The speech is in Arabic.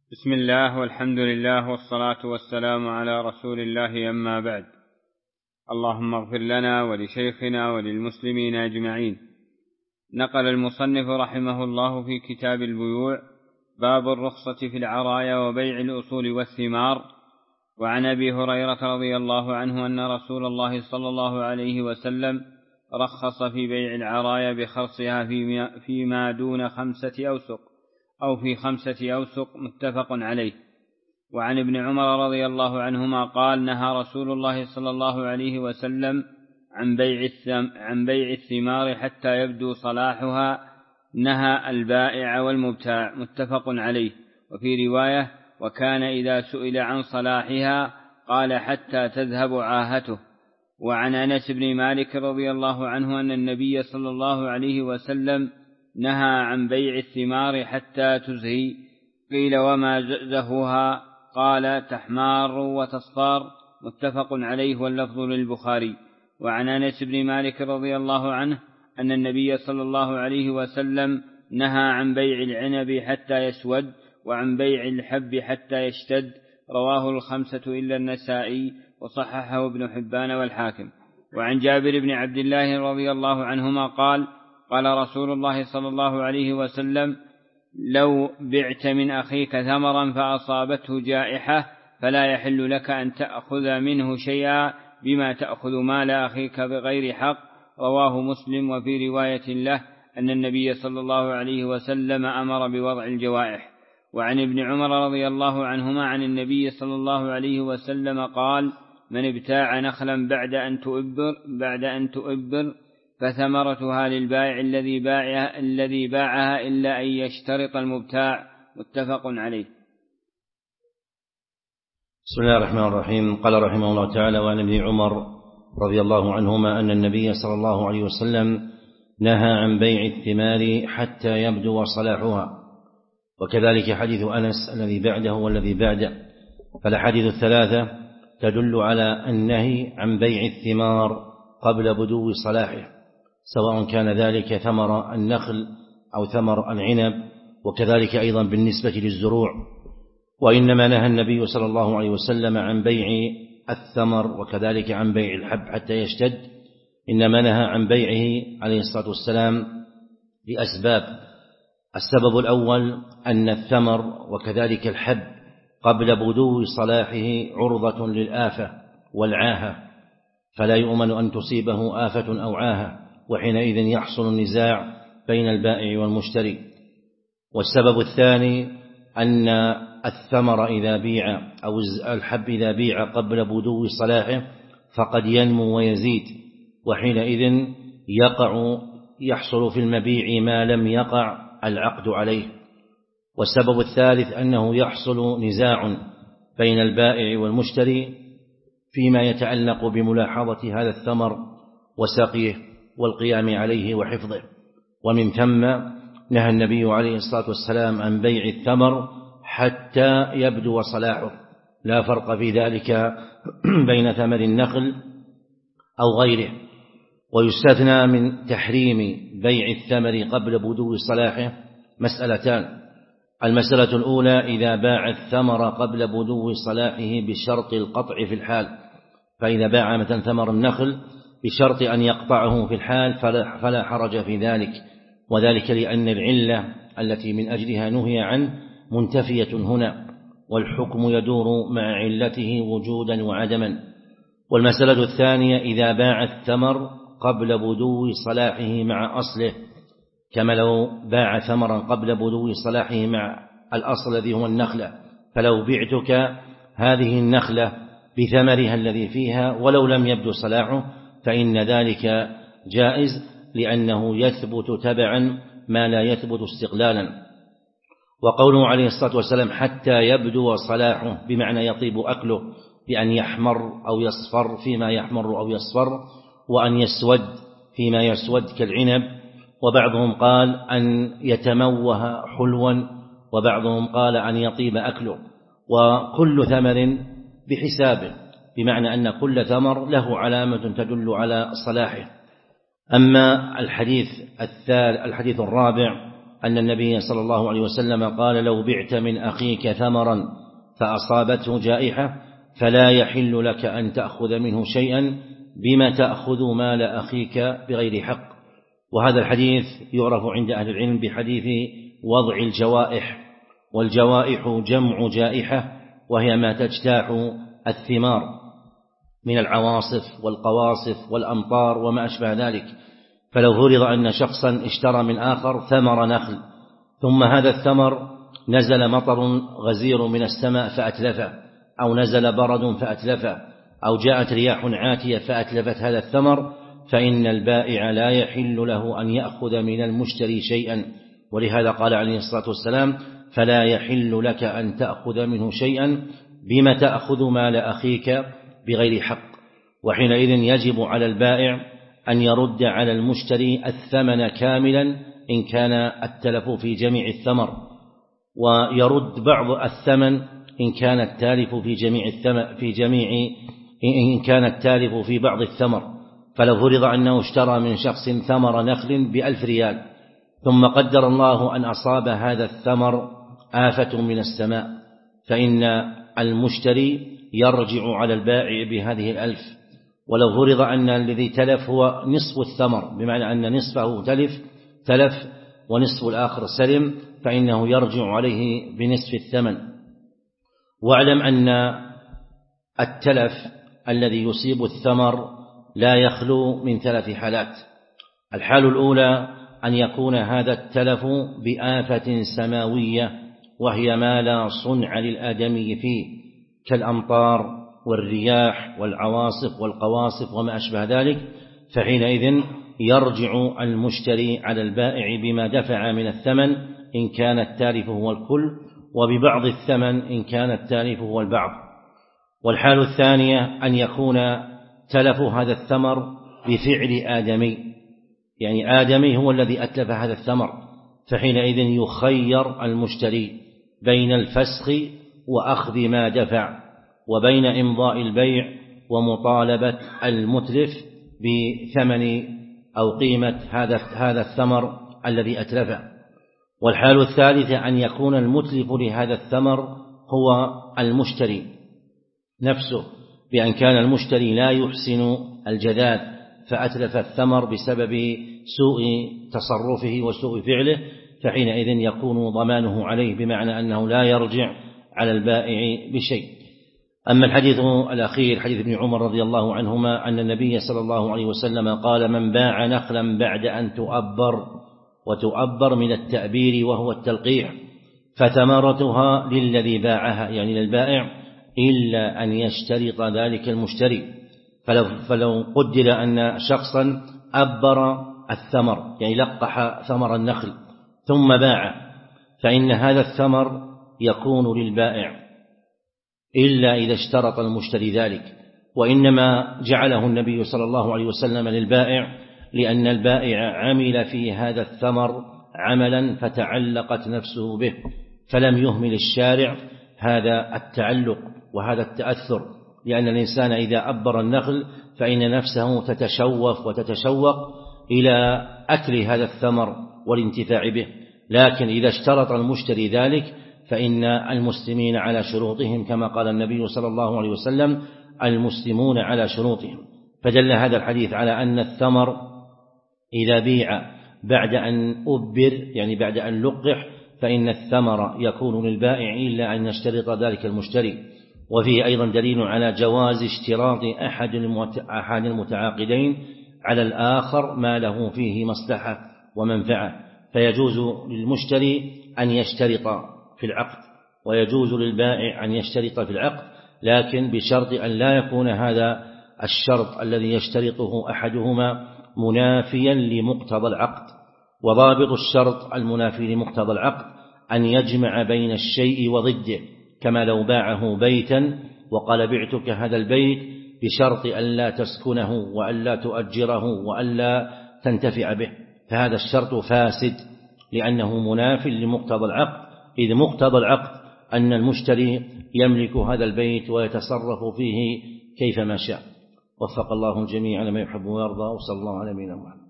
بسم الله والحمد لله والصلاة والسلام على رسول الله، أما بعد. اللهم اغفر لنا ولشيخنا وللمسلمين أجمعين. نقل المصنف رحمه الله في كتاب البيوع باب الرخصة في العرايا وبيع الأصول والثمار. وعن أبي هريرة رضي الله عنه أن رسول الله صلى الله عليه وسلم رخص في بيع العرايا بخرصها فيما دون 5 أوسق أو في 5 أوسق، متفق عليه. وعن ابن عمر رضي الله عنهما قال: نهى رسول الله صلى الله عليه وسلم عن بيع الثمار حتى يبدو صلاحها، نهى البائع والمبتاع، متفق عليه. وفي رواية: وكان إذا سئل عن صلاحها قال: حتى تذهب عاهته. وعن أنس بن مالك رضي الله عنه أن النبي صلى الله عليه وسلم نهى عن بيع الثمار حتى تزهي. قيل: وما زهوها؟ قال: تحمار وتصفار، متفق عليه، واللفظ للبخاري. وعن أنس بن مالك رضي الله عنه أن النبي صلى الله عليه وسلم نهى عن بيع العنب حتى يسود، وعن بيع الحب حتى يشتد. رواه 5 إلا النسائي، وصححه ابن حبان والحاكم. وعن جابر بن عبد الله رضي الله عنهما قال: قال رسول الله صلى الله عليه وسلم: لو بعت من أخيك ثمرا فأصابته جائحة فلا يحل لك أن تأخذ منه شيئا بما تأخذ مال أخيك بغير حق. رواه مسلم. وفي رواية له أن النبي صلى الله عليه وسلم أمر بوضع الجوائح. وعن ابن عمر رضي الله عنهما عن النبي صلى الله عليه وسلم قال: من ابتاع نخلا بعد أن تؤبر فثمرتها للبائع الذي باعها إلا أن يشترط المبتاع، متفق عليه. بسم الله الرحمن الرحيم. قال رحمه الله تعالى: وعن ابن عمر رضي الله عنهما أن النبي صلى الله عليه وسلم نهى عن بيع الثمار حتى يبدو صلاحها. وكذلك حديث أنس الذي بعده والذي بعده، فالأحاديث الثلاثة تدل على النهي عن بيع الثمار قبل بدو صلاحه، سواء كان ذلك ثمر النخل أو ثمر العنب، وكذلك أيضا بالنسبة للزروع. وإنما نهى النبي صلى الله عليه وسلم عن بيع الثمر وكذلك عن بيع الحب حتى يشتد، إنما نهى عن بيعه عليه الصلاة والسلام لأسباب. السبب الأول أن الثمر وكذلك الحب قبل بدو صلاحه عرضة للآفة والعاهة، فلا يؤمن أن تصيبه آفة أو عاهة، وحينئذ يحصل النزاع بين البائع والمشتري. والسبب الثاني أن الثمر إذا بيع أو الحب إذا بيع قبل بدو صلاحه فقد ينمو ويزيد، وحينئذ يحصل في المبيع ما لم يقع العقد عليه. والسبب الثالث أنه يحصل نزاع بين البائع والمشتري فيما يتعلق بملاحظة هذا الثمر وسقيه والقيام عليه وحفظه. ومن ثم نهى النبي عليه الصلاة والسلام عن بيع الثمر حتى يبدو صلاحه، لا فرق في ذلك بين ثمر النخل أو غيره. ويستثنى من تحريم بيع الثمر قبل بدو صلاحه مسألتان: المسألة الأولى إذا باع الثمر قبل بدو صلاحه بشرط القطع في الحال، فإذا باع مثلا ثمر النخل بشرط أن يقطعه في الحال فلا حرج في ذلك، وذلك لأن العلة التي من أجلها نهي عنه منتفية هنا، والحكم يدور مع علته وجودا وعدما. والمسألة الثانية إذا باع الثمر قبل بدو صلاحه مع أصله، كما لو باع ثمرا قبل بدو صلاحه مع الأصل الذي هو النخلة، فلو بعتك هذه النخلة بثمرها الذي فيها ولو لم يبدو صلاحه فإن ذلك جائز، لأنه يثبت تبعا ما لا يثبت استقلالا. وقوله عليه الصلاة والسلام حتى يبدو صلاحه بمعنى يطيب أكله، بأن يحمر أو يصفر فيما يحمر أو يصفر، وأن يسود فيما يسود كالعنب، وبعضهم قال أن يتموه حلوا، وبعضهم قال أن يطيب أكله. وكل ثمر بحسابه، بمعنى أن كل ثمر له علامة تدل على صلاحه. أما الحديث الرابع أن النبي صلى الله عليه وسلم قال: لو بعت من أخيك ثمرا فأصابته جائحة فلا يحل لك أن تأخذ منه شيئا، بما تأخذ مال أخيك بغير حق. وهذا الحديث يعرف عند أهل العلم بحديث وضع الجوائح، والجوائح جمع جائحة، وهي ما تجتاح الثمار من العواصف والقواصف والأمطار وما أشبه ذلك. فلو فرض أن شخصا اشترى من آخر ثمر نخل، ثم هذا الثمر نزل مطر غزير من السماء فأتلفه، أو نزل برد فأتلفه، أو جاءت رياح عاتية فأتلفت هذا الثمر، فإن البائع لا يحل له أن يأخذ من المشتري شيئا. ولهذا قال عليه الصلاة والسلام: فلا يحل لك أن تأخذ منه شيئا، بما تأخذ مال أخيك بغير حق. وحينئذ يجب على البائع أن يرد على المشتري الثمن كاملا إن كان التلف في جميع الثمر، ويرد بعض الثمن إن كان التالف إن كان التالف في بعض الثمر. فلو فرض أنه اشترى من شخص ثمر نخل ب1,000 ريال، ثم قدر الله أن أصاب هذا الثمر آفة من السماء، فإن المشتري يرجع على البائع بهذه 1,000. ولو فرض أن الذي تلف هو نصف الثمر، بمعنى أن نصفه تلف ونصف الآخر سلم، فإنه يرجع عليه بنصف الثمن. واعلم أن التلف الذي يصيب الثمر لا يخلو من 3 حالات. الحال الأولى أن يكون هذا التلف بآفة سماوية، وهي ما لا صنع للآدمي فيه، كالأمطار والرياح والعواصف والقواصف وما أشبه ذلك، فحينئذ يرجع المشتري على البائع بما دفع من الثمن إن كان التالف هو الكل، وببعض الثمن إن كان التالف هو البعض. والحال الثانية أن يكون تلف هذا الثمر بفعل آدمي، يعني آدمي هو الذي أتلف هذا الثمر، فحينئذ يخير المشتري بين الفسخ وأخذ ما دفع، وبين إمضاء البيع ومطالبة المتلف بثمن أو قيمة هذا الثمر الذي أتلفه. والحال الثالثة أن يكون المتلف لهذا الثمر هو المشتري نفسه، بأن كان المشتري لا يحسن الجذاذ فأتلف الثمر بسبب سوء تصرفه وسوء فعله، فحينئذ يكون ضمانه عليه، بمعنى أنه لا يرجع على البائع بشيء. أما الحديث الأخير حديث ابن عمر رضي الله عنهما أن النبي صلى الله عليه وسلم قال: من باع نخلا بعد أن تؤبر، وتؤبر من التأبير وهو التلقيح، فثمرتها للذي باعها، يعني للبائع، إلا أن يشترط ذلك المشتري. فلو قدر أن شخصا أبر الثمر، يعني لقح ثمر النخل ثم باع، فإن هذا الثمر يكون للبائع إلا إذا اشترط المشتري ذلك. وإنما جعله النبي صلى الله عليه وسلم للبائع لأن البائع عمل في هذا الثمر عملا فتعلقت نفسه به، فلم يهمل الشارع هذا التعلق وهذا التأثر، لأن الإنسان إذا أبر النخل فإن نفسه تتشوق إلى أكل هذا الثمر والانتفاع به. لكن إذا اشترط المشتري ذلك فإن المسلمين على شروطهم، كما قال النبي صلى الله عليه وسلم: المسلمون على شروطهم. فدل هذا الحديث على أن الثمر إذا بيع بعد أن أبر، يعني بعد أن لقح، فإن الثمر يكون للبائع إلا أن يشترط ذلك المشتري. وفيه أيضا دليل على جواز اشتراط أحد المتعاقدين على الآخر ما له فيه مصلحة ومنفعة، فيجوز للمشتري أن يشترط في العقد، ويجوز للبائع أن يشترط في العقد، لكن بشرط أن لا يكون هذا الشرط الذي يشترطه أحدهما منافيا لمقتضى العقد. وضابط الشرط المنافي لمقتضى العقد أن يجمع بين الشيء وضده، كما لو باعه بيتا وقال: بعتك هذا البيت بشرط أن لا تسكنه وأن لا تؤجره وأن لا تنتفع به، فهذا الشرط فاسد لأنه مناف لمقتضى العقد، إذ مقتضى العقد أن المشتري يملك هذا البيت ويتصرف فيه كيفما شاء. وفق الله الجميع على ما يحب ويرضى، وصلى الله على نبينا محمد.